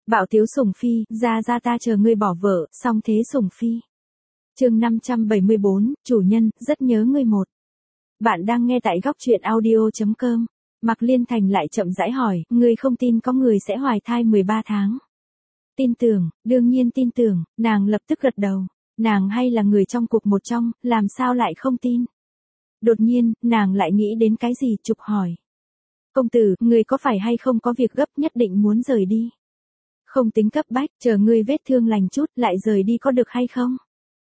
Bạo tiếu sủng phi, ra ta chờ ngươi bỏ vợ, xong thế sủng phi. Chương 574, chủ nhân, rất nhớ ngươi một. Bạn đang nghe tại góc truyện audio.com. Mạc Liên Thành lại chậm rãi hỏi, ngươi không tin có người sẽ hoài thai 13 tháng. Tin tưởng, đương nhiên tin tưởng, nàng lập tức gật đầu. Nàng hay là người trong cuộc một trong, làm sao lại không tin. Đột nhiên, nàng lại nghĩ đến cái gì, chụp hỏi. Công tử, ngươi có phải hay không có việc gấp nhất định muốn rời đi? Không tính cấp bách, chờ ngươi vết thương lành chút, lại rời đi có được hay không?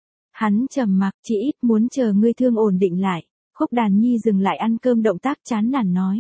Hắn trầm mặc, chỉ ít muốn chờ ngươi thương ổn định lại. Khúc Đàn Nhi dừng lại ăn cơm động tác chán nản nói.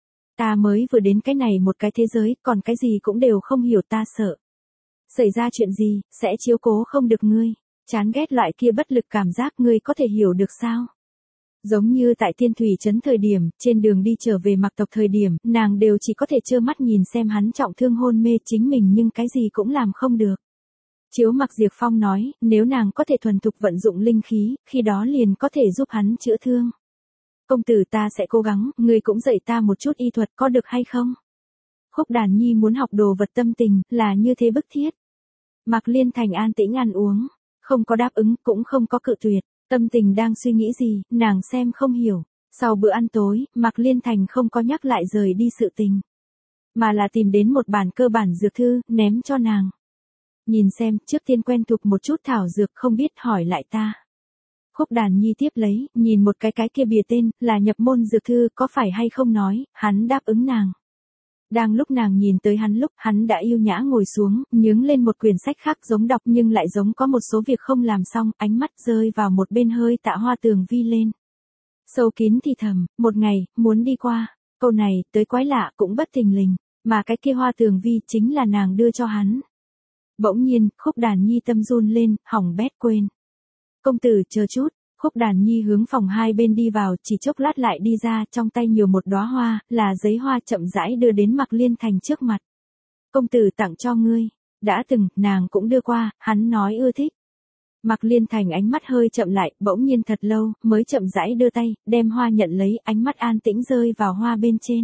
Ta mới vừa đến cái này một cái thế giới, còn cái gì cũng đều không hiểu, ta sợ. Xảy ra chuyện gì, sẽ chiếu cố không được ngươi. Chán ghét loại kia bất lực cảm giác, ngươi có thể hiểu được sao? Giống như tại Thiên Thủy Trấn thời điểm, trên đường đi trở về Mạc tộc thời điểm, nàng đều chỉ có thể trơ mắt nhìn xem hắn trọng thương hôn mê chính mình nhưng cái gì cũng làm không được. Chiếu Mạc Diệp Phong nói, nếu nàng có thể thuần thục vận dụng linh khí, khi đó liền có thể giúp hắn chữa thương. Công tử, ta sẽ cố gắng, ngươi cũng dạy ta một chút y thuật có được hay không? Khúc Đàn Nhi muốn học đồ vật tâm tình, là như thế bức thiết. Mạc Liên Thành an tĩnh ăn uống, không có đáp ứng, cũng không có cự tuyệt. Tâm tình đang suy nghĩ gì, nàng xem không hiểu. Sau bữa ăn tối, Mạc Liên Thành không có nhắc lại rời đi sự tình. Mà là tìm đến một bản cơ bản dược thư, ném cho nàng. Nhìn xem, trước tiên quen thuộc một chút thảo dược, không biết hỏi lại ta. Khúc Đàn Nhi tiếp lấy, nhìn một cái kia bìa tên, là nhập môn dược thư, có phải hay không nói, hắn đáp ứng nàng. Đang lúc nàng nhìn tới hắn lúc, hắn đã yêu nhã ngồi xuống, nhướng lên một quyển sách khác giống đọc nhưng lại giống có một số việc không làm xong, ánh mắt rơi vào một bên hơi tạ Hoa Tường Vi lên. Sâu kín thì thầm, một ngày, muốn đi qua, câu này, tới quái lạ cũng bất thình lình, mà cái kia Hoa Tường Vi chính là nàng đưa cho hắn. Bỗng nhiên, Khúc Đàn Nhi tâm run lên, hỏng bét quên. Công tử, chờ chút. Khúc Đàn Nhi hướng phòng hai bên đi vào, chỉ chốc lát lại đi ra, trong tay nhiều một đóa hoa, là giấy hoa chậm rãi đưa đến Mạc Liên Thành trước mặt. Công tử tặng cho ngươi. Đã từng, nàng cũng đưa qua, hắn nói ưa thích. Mạc Liên Thành ánh mắt hơi chậm lại, bỗng nhiên thật lâu, mới chậm rãi đưa tay, đem hoa nhận lấy, ánh mắt an tĩnh rơi vào hoa bên trên.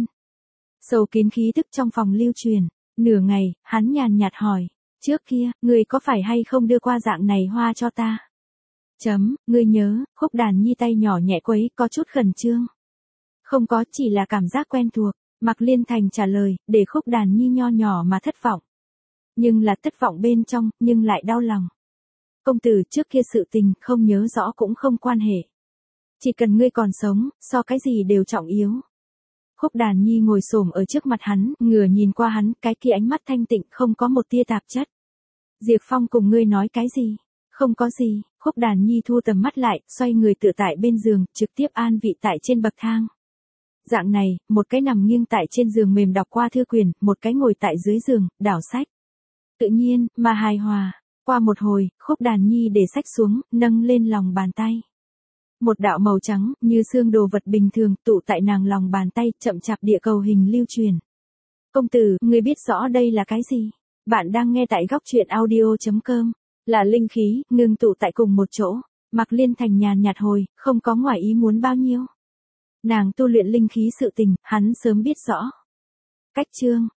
Sâu kín khí thức trong phòng lưu truyền. Nửa ngày, hắn nhàn nhạt hỏi. Trước kia, ngươi có phải hay không đưa qua dạng này hoa cho ta? Ngươi nhớ, Khúc Đàn Nhi tay nhỏ nhẹ quấy, có chút khẩn trương. Không có, chỉ là cảm giác quen thuộc. Mạc Liên Thành trả lời, để Khúc Đàn Nhi nho nhỏ mà thất vọng. Nhưng là thất vọng bên trong, nhưng lại đau lòng. Công tử, trước kia sự tình, không nhớ rõ cũng không quan hệ. Chỉ cần ngươi còn sống, so cái gì đều trọng yếu. Khúc Đàn Nhi ngồi xổm ở trước mặt hắn, ngửa nhìn qua hắn, cái kia ánh mắt thanh tịnh, không có một tia tạp chất. Diệp Phong cùng ngươi nói cái gì? Không có gì. Khúc Đàn Nhi thu tầm mắt lại, xoay người tựa tại bên giường, trực tiếp an vị tại trên bậc thang. Dạng này, một cái nằm nghiêng tại trên giường mềm đọc qua thư quyển, một cái ngồi tại dưới giường, đảo sách. Tự nhiên, mà hài hòa. Qua một hồi, Khúc Đàn Nhi để sách xuống, nâng lên lòng bàn tay. Một đạo màu trắng, như xương đồ vật bình thường, tụ tại nàng lòng bàn tay, chậm chạp địa cầu hình lưu truyền. Công tử, ngươi biết rõ đây là cái gì? Bạn đang nghe tại góc truyện audio.com. Là linh khí, ngưng tụ tại cùng một chỗ. Mạc Liên Thành nhàn nhạt hồi, không có ngoài ý muốn bao nhiêu. Nàng tu luyện linh khí sự tình, hắn sớm biết rõ. Cách chương.